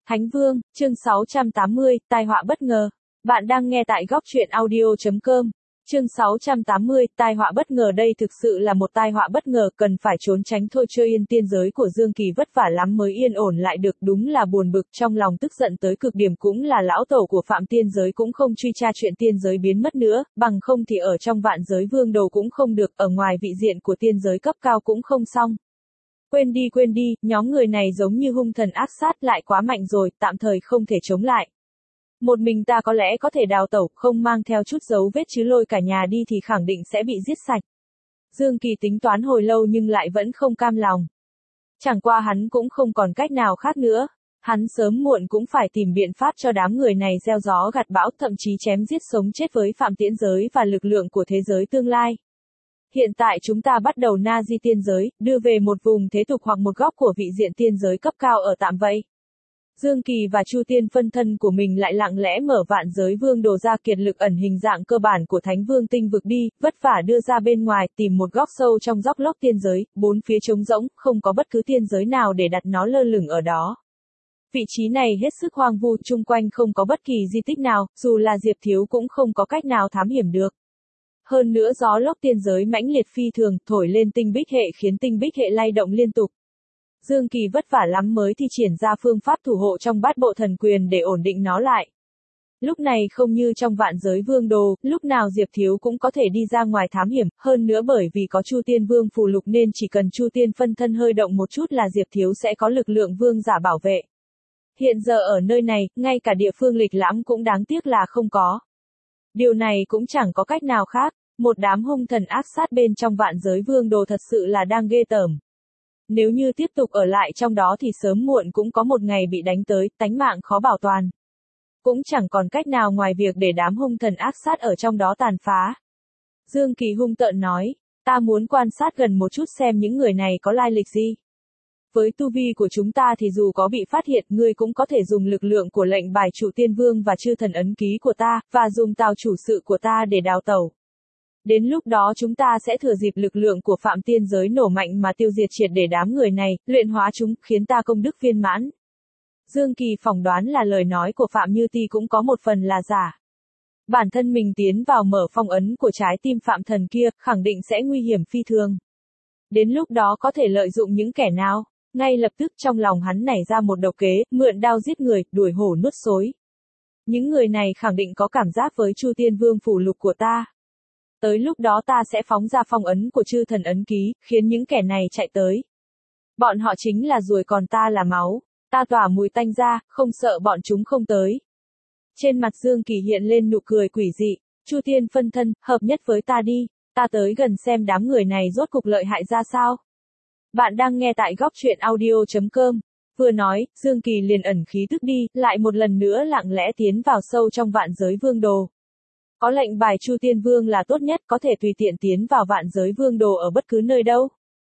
Thánh Vương, chương 680, tai họa bất ngờ. Bạn đang nghe tại góc truyện audio.com. Chương 680, tai họa bất ngờ. Đây thực sự là một tai họa bất ngờ, cần phải trốn tránh thôi. Chơi yên tiên giới của Dương Kỳ vất vả lắm mới yên ổn lại được, đúng là buồn bực, trong lòng tức giận tới cực điểm. Cũng là lão tổ của Phạm tiên giới cũng không truy tra chuyện tiên giới biến mất nữa, bằng không thì ở trong Vạn Giới Vương Đồ cũng không được, ở ngoài vị diện của tiên giới cấp cao cũng không xong. Quên đi, nhóm người này giống như hung thần ác sát, lại quá mạnh rồi, tạm thời không thể chống lại. Một mình ta có lẽ có thể đào tẩu, không mang theo chút dấu vết chứ lôi cả nhà đi thì khẳng định sẽ bị giết sạch. Dương Kỳ tính toán hồi lâu nhưng lại vẫn không cam lòng. Chẳng qua hắn cũng không còn cách nào khác nữa. Hắn sớm muộn cũng phải tìm biện pháp cho đám người này gieo gió gặt bão, thậm chí chém giết sống chết với Phạm Tiễn giới và lực lượng của thế giới tương lai. Hiện tại chúng ta bắt đầu na di tiên giới, đưa về một vùng thế tục hoặc một góc của vị diện tiên giới cấp cao ở tạm vậy. Dương Kỳ và Chu Tiên phân thân của mình lại lặng lẽ mở Vạn Giới Vương Đồ ra, kiệt lực ẩn hình dạng cơ bản của Thánh Vương tinh vực đi, vất vả đưa ra bên ngoài, tìm một góc sâu trong dốc lốc tiên giới, bốn phía trống rỗng, không có bất cứ tiên giới nào để đặt nó lơ lửng ở đó. Vị trí này hết sức hoang vu, chung quanh không có bất kỳ di tích nào, dù là Diệp Thiếu cũng không có cách nào thám hiểm được. Hơn nữa gió lốc tiên giới mãnh liệt phi thường, thổi lên tinh bích hệ khiến tinh bích hệ lay động liên tục. Dương Kỳ vất vả lắm mới thi triển ra phương pháp thủ hộ trong Bát Bộ Thần Quyền để ổn định nó lại. Lúc này không như trong Vạn Giới Vương Đồ, lúc nào Diệp Thiếu cũng có thể đi ra ngoài thám hiểm, hơn nữa bởi vì có Chu Tiên Vương phù lục nên chỉ cần Chu Tiên phân thân hơi động một chút là Diệp Thiếu sẽ có lực lượng vương giả bảo vệ. Hiện giờ ở nơi này, ngay cả địa phương lịch lãm cũng đáng tiếc là không có. Điều này cũng chẳng có cách nào khác, một đám hung thần ác sát bên trong Vạn Giới Vương Đồ thật sự là đang ghê tởm. Nếu như tiếp tục ở lại trong đó thì sớm muộn cũng có một ngày bị đánh tới, tánh mạng khó bảo toàn. Cũng chẳng còn cách nào ngoài việc để đám hung thần ác sát ở trong đó tàn phá. Dương Kỳ hung tợn nói, ta muốn quan sát gần một chút xem những người này có lai lịch gì. Với tu vi của chúng ta thì dù có bị phát hiện, ngươi cũng có thể dùng lực lượng của lệnh bài Trụ Tiên Vương và chư thần ấn ký của ta, và dùng tào chủ sự của ta để đào tẩu. Đến lúc đó chúng ta sẽ thừa dịp lực lượng của Phạm tiên giới nổ mạnh mà tiêu diệt triệt để đám người này, luyện hóa chúng, khiến ta công đức viên mãn. Dương Kỳ phỏng đoán là lời nói của Phạm Như Ti cũng có một phần là giả. Bản thân mình tiến vào mở phong ấn của trái tim Phạm thần kia, khẳng định sẽ nguy hiểm phi thường. Đến lúc đó có thể lợi dụng những kẻ nào? Ngay lập tức trong lòng hắn nảy ra một độc kế, mượn đao giết người, đuổi hổ nuốt xối. Những người này khẳng định có cảm giác với Chu Tiên Vương phù lục của ta. Tới lúc đó ta sẽ phóng ra phong ấn của chư thần ấn ký, khiến những kẻ này chạy tới. Bọn họ chính là ruồi còn ta là máu, ta tỏa mùi tanh ra, không sợ bọn chúng không tới. Trên mặt Dương Kỳ hiện lên nụ cười quỷ dị, Chu Tiên phân thân, hợp nhất với ta đi, ta tới gần xem đám người này rốt cục lợi hại ra sao. Bạn đang nghe tại góc truyện audio.com. Vừa nói, Dương Kỳ liền ẩn khí tức đi, lại một lần nữa lặng lẽ tiến vào sâu trong Vạn Giới Vương Đồ. Có lệnh bài Chu Tiên Vương là tốt nhất, có thể tùy tiện tiến vào Vạn Giới Vương Đồ ở bất cứ nơi đâu.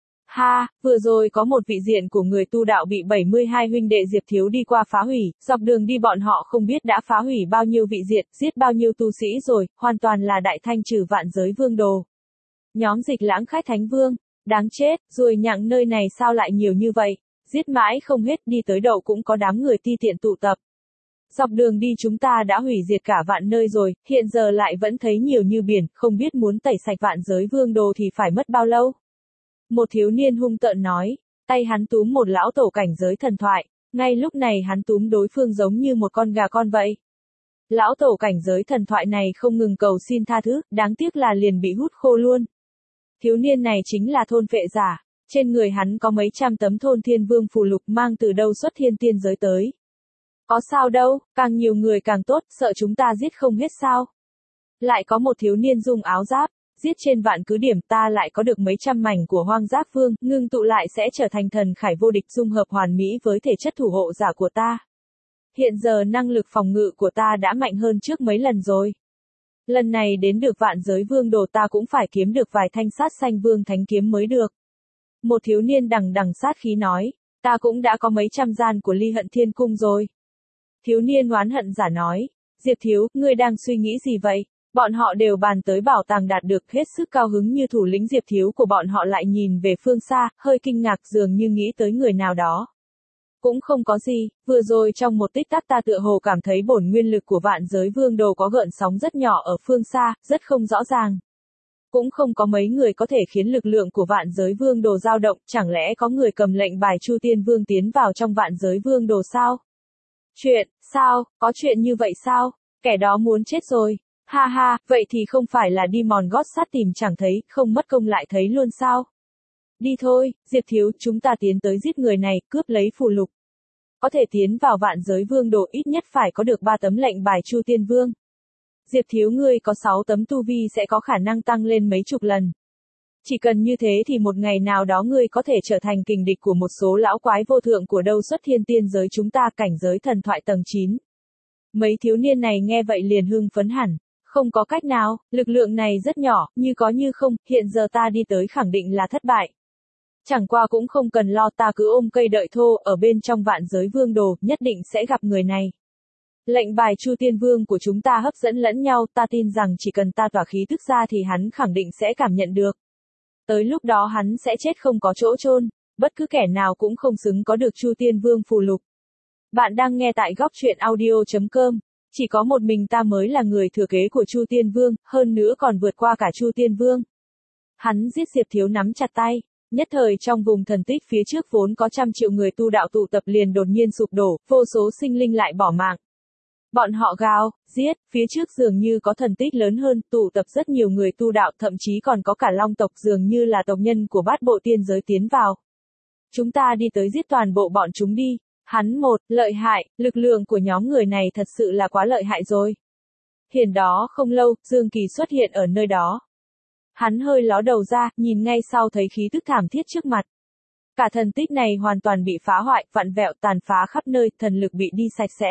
Ha, vừa rồi có một vị diện của người tu đạo bị 72 huynh đệ Diệp Thiếu đi qua phá hủy, dọc đường đi bọn họ không biết đã phá hủy bao nhiêu vị diện, giết bao nhiêu tu sĩ rồi, hoàn toàn là đại thanh trừ Vạn Giới Vương Đồ. Nhóm Dịch Lãng Khách Thánh Vương, đáng chết, ruồi nhặng nơi này sao lại nhiều như vậy, giết mãi không hết, đi tới đâu cũng có đám người ti tiện tụ tập. Dọc đường đi chúng ta đã hủy diệt cả vạn nơi rồi, hiện giờ lại vẫn thấy nhiều như biển, không biết muốn tẩy sạch Vạn Giới Vương Đồ thì phải mất bao lâu. Một thiếu niên hung tợn nói, tay hắn túm một lão tổ cảnh giới thần thoại, ngay lúc này hắn túm đối phương giống như một con gà con vậy. Lão tổ cảnh giới thần thoại này không ngừng cầu xin tha thứ, đáng tiếc là liền bị hút khô luôn. Thiếu niên này chính là thôn phệ giả, trên người hắn có mấy trăm tấm thôn thiên vương phù lục mang từ đâu xuất thiên tiên giới tới. Có sao đâu, càng nhiều người càng tốt, sợ chúng ta giết không hết sao. Lại có một thiếu niên dùng áo giáp, giết trên vạn cứ điểm, ta lại có được mấy trăm mảnh của hoang giác vương, ngưng tụ lại sẽ trở thành thần khải vô địch, dung hợp hoàn mỹ với thể chất thủ hộ giả của ta. Hiện giờ năng lực phòng ngự của ta đã mạnh hơn trước mấy lần rồi. Lần này đến được Vạn Giới Vương Đồ ta cũng phải kiếm được vài thanh sát xanh vương thánh kiếm mới được. Một thiếu niên đằng đằng sát khí nói, ta cũng đã có mấy trăm gian của Ly Hận Thiên Cung rồi. Thiếu niên oán hận giả nói, Diệp Thiếu, ngươi đang suy nghĩ gì vậy? Bọn họ đều bàn tới bảo tàng đạt được, hết sức cao hứng, như thủ lĩnh Diệp Thiếu của bọn họ lại nhìn về phương xa, hơi kinh ngạc dường như nghĩ tới người nào đó. Cũng không có gì, vừa rồi trong một tích tắc ta tựa hồ cảm thấy bổn nguyên lực của vạn giới vương đồ có gợn sóng rất nhỏ ở phương xa, rất không rõ ràng. Cũng không có mấy người có thể khiến lực lượng của vạn giới vương đồ dao động, chẳng lẽ có người cầm lệnh bài Chu Tiên Vương tiến vào trong vạn giới vương đồ sao? Sao, có chuyện như vậy sao? Kẻ đó muốn chết rồi. Ha ha, vậy thì không phải là đi mòn gót sắt tìm chẳng thấy, không mất công lại thấy luôn sao? Đi thôi, Diệp Thiếu, chúng ta tiến tới giết người này, cướp lấy phù lục. Có thể tiến vào vạn giới vương đồ ít nhất phải có được 3 tấm lệnh bài Chu Tiên Vương. Diệp Thiếu ngươi có 6 tấm tu vi sẽ có khả năng tăng lên mấy chục lần. Chỉ cần như thế thì một ngày nào đó ngươi có thể trở thành kình địch của một số lão quái vô thượng của đâu xuất thiên tiên giới chúng ta cảnh giới thần thoại tầng 9. Mấy thiếu niên này nghe vậy liền hưng phấn hẳn. Không có cách nào, lực lượng này rất nhỏ, như có như không, hiện giờ ta đi tới khẳng định là thất bại. Chẳng qua cũng không cần lo, ta cứ ôm cây đợi thô, ở bên trong vạn giới vương đồ, nhất định sẽ gặp người này. Lệnh bài Chu Tiên Vương của chúng ta hấp dẫn lẫn nhau, ta tin rằng chỉ cần ta tỏa khí tức ra thì hắn khẳng định sẽ cảm nhận được. Tới lúc đó hắn sẽ chết không có chỗ chôn, bất cứ kẻ nào cũng không xứng có được Chu Tiên Vương phù lục. Bạn đang nghe tại góc truyện audio.com. Chỉ có một mình ta mới là người thừa kế của Chu Tiên Vương, hơn nữa còn vượt qua cả Chu Tiên Vương. Hắn giết Diệp Thiếu nắm chặt tay, nhất thời trong vùng thần tích phía trước vốn có trăm triệu người tu đạo tụ tập liền đột nhiên sụp đổ, vô số sinh linh lại bỏ mạng. Bọn họ gào, giết, phía trước dường như có thần tích lớn hơn, tụ tập rất nhiều người tu đạo, thậm chí còn có cả long tộc dường như là tộc nhân của bát bộ tiên giới tiến vào. Chúng ta đi tới giết toàn bộ bọn chúng đi. Hắn lợi hại, lực lượng của nhóm người này thật sự là quá lợi hại rồi. Hiển đó không lâu, Dương Kỳ xuất hiện ở nơi đó. Hắn hơi ló đầu ra, nhìn ngay sau thấy khí tức thảm thiết trước mặt. Cả thần tích này hoàn toàn bị phá hoại, vặn vẹo, tàn phá khắp nơi, thần lực bị đi sạch sẽ.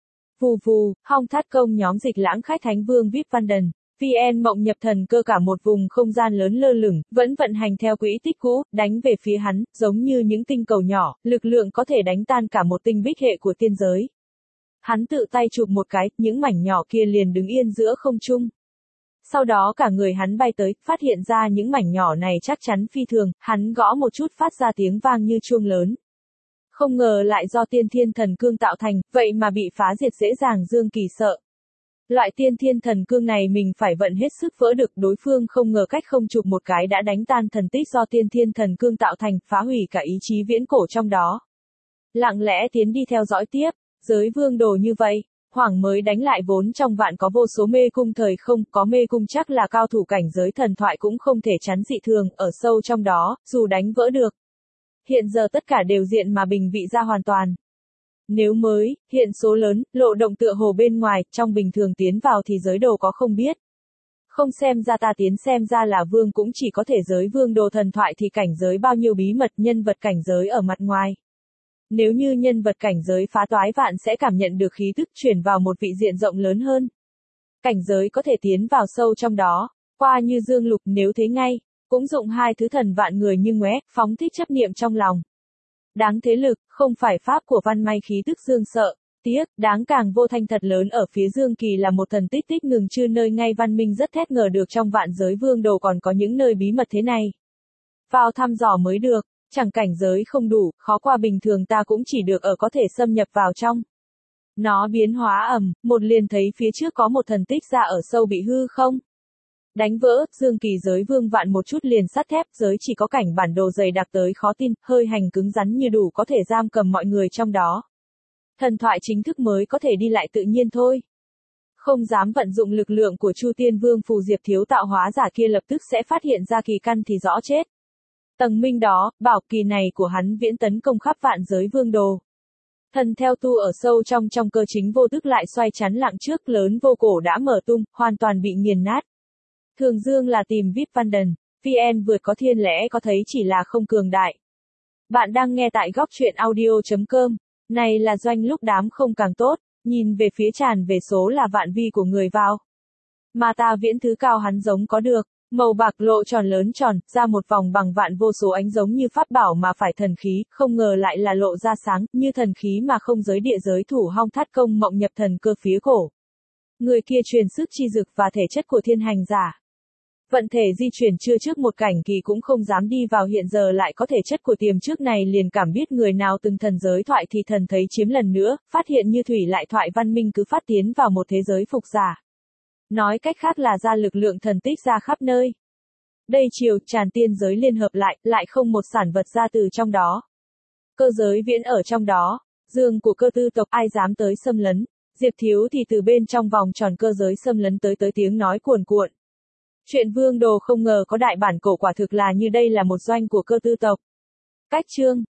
Vù vù, Hong Thát Công nhóm Dịch Lãng Khách Thánh Vương Vip Văn Đần. VN Mộng Nhập Thần Cơ cả một vùng không gian lớn lơ lửng, vẫn vận hành theo quỹ tích cũ, đánh về phía hắn, giống như những tinh cầu nhỏ, lực lượng có thể đánh tan cả một tinh bích hệ của tiên giới. Hắn tự tay chụp một cái, những mảnh nhỏ kia liền đứng yên giữa không trung. Sau đó cả người hắn bay tới, phát hiện ra những mảnh nhỏ này chắc chắn phi thường, hắn gõ một chút phát ra tiếng vang như chuông lớn. Không ngờ lại do tiên thiên thần cương tạo thành, vậy mà bị phá diệt dễ dàng. Dương Kỳ sợ. Loại tiên thiên thần cương này mình phải vận hết sức vỡ được, đối phương không ngờ cách không chụp một cái đã đánh tan thần tích do tiên thiên thần cương tạo thành, phá hủy cả ý chí viễn cổ trong đó. Lặng lẽ tiến đi theo dõi tiếp, giới vương đồ như vậy, Hoàng mới đánh lại vốn trong vạn có vô số mê cung thời không, có mê cung chắc là cao thủ cảnh giới thần thoại cũng không thể chắn dị thường, ở sâu trong đó, dù đánh vỡ được. Hiện giờ tất cả đều diện mà bình vị ra hoàn toàn. Nếu mới, hiện số lớn, lộ động tựa hồ bên ngoài, trong bình thường tiến vào thì giới đồ có không biết. Không xem ra ta tiến xem ra là vương cũng chỉ có thể giới vương đồ thần thoại thì cảnh giới bao nhiêu bí mật nhân vật cảnh giới ở mặt ngoài. Nếu như nhân vật cảnh giới phá toái vạn sẽ cảm nhận được khí tức chuyển vào một vị diện rộng lớn hơn. Cảnh giới có thể tiến vào sâu trong đó, qua như dương lục nếu thế ngay, cũng dụng hai thứ thần vạn người như ngoé, phóng thích chấp niệm trong lòng. Đáng thế lực, không phải pháp của văn may khí tức dương sợ. Tiếc, đáng càng vô thanh thật lớn ở phía Dương Kỳ là một thần tích tích ngừng chưa nơi ngay văn minh rất thét ngờ được trong vạn giới vương đồ còn có những nơi bí mật thế này. Vào thăm dò mới được, chẳng cảnh giới không đủ, khó qua bình thường ta cũng chỉ được ở có thể xâm nhập vào trong. Nó biến hóa một liền thấy phía trước có một thần tích ra ở sâu bị hư không. Đánh vỡ, Dương Kỳ giới vương vạn một chút liền sắt thép, giới chỉ có cảnh bản đồ dày đặc tới khó tin, hơi hành cứng rắn như đủ có thể giam cầm mọi người trong đó. Thần thoại chính thức mới có thể đi lại tự nhiên thôi. Không dám vận dụng lực lượng của Chu Tiên Vương phù Diệp Thiếu tạo hóa giả kia lập tức sẽ phát hiện ra kỳ căn thì rõ chết. Tầng minh đó, bảo kỳ này của hắn viễn tấn công khắp vạn giới vương đồ. Thần theo tu ở sâu trong cơ chính vô tức lại xoay chắn lặng trước lớn vô cổ đã mở tung, hoàn toàn bị nghiền nát. Thường Dương là tìm VIP Văn Đần, VN vượt có thiên lẽ có thấy chỉ là không cường đại. Bạn đang nghe tại góc truyện audio.com. Này là doanh lúc đám không càng tốt, nhìn về phía tràn về số là vạn vi của người vào. Mà ta viễn thứ cao hắn giống có được, màu bạc lộ tròn lớn tròn, ra một vòng bằng vạn vô số ánh giống như pháp bảo mà phải thần khí, không ngờ lại là lộ ra sáng, như thần khí mà không giới địa giới thủ Hong Thát Công Mộng Nhập Thần Cơ phía cổ. Người kia truyền sức chi dực và thể chất của thiên hành giả. Vận thể di chuyển chưa trước một cảnh kỳ cũng không dám đi vào, hiện giờ lại có thể chất của tiềm trước này liền cảm biết người nào từng thần giới thoại thì thần thấy chiếm lần nữa, phát hiện như thủy lại thoại văn minh cứ phát tiến vào một thế giới phục giả. Nói cách khác là ra lực lượng thần tích ra khắp nơi. Đây chiều, tràn tiên giới liên hợp lại không một sản vật ra từ trong đó. Cơ giới viễn ở trong đó, dương của cơ tư tộc ai dám tới xâm lấn, Diệp Thiếu thì từ bên trong vòng tròn cơ giới xâm lấn tới tiếng nói cuồn cuộn. Chuyện Vương Đồ không ngờ có đại bản cổ, quả thực là như đây là một doanh của cơ tư tộc. Cách chương